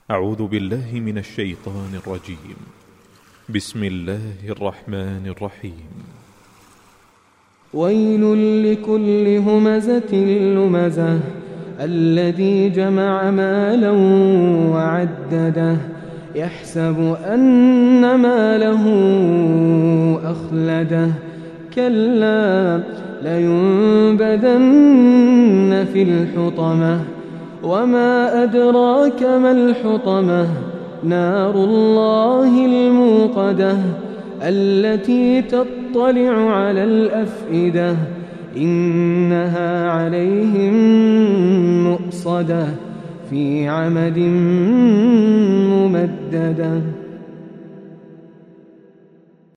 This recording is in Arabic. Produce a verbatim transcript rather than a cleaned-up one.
أعوذ بالله من الشيطان الرجيم. بسم الله الرحمن الرحيم. ويل لكل همزة لمزة الذي جمع مالا وعدده يحسب أن ماله أخلده كلا لينبذن في الحطمة وما أدراك ما الحطمة نار الله الموقدة التي تطلع على الأفئدة إنها عليهم مؤصدة في عمد ممددة.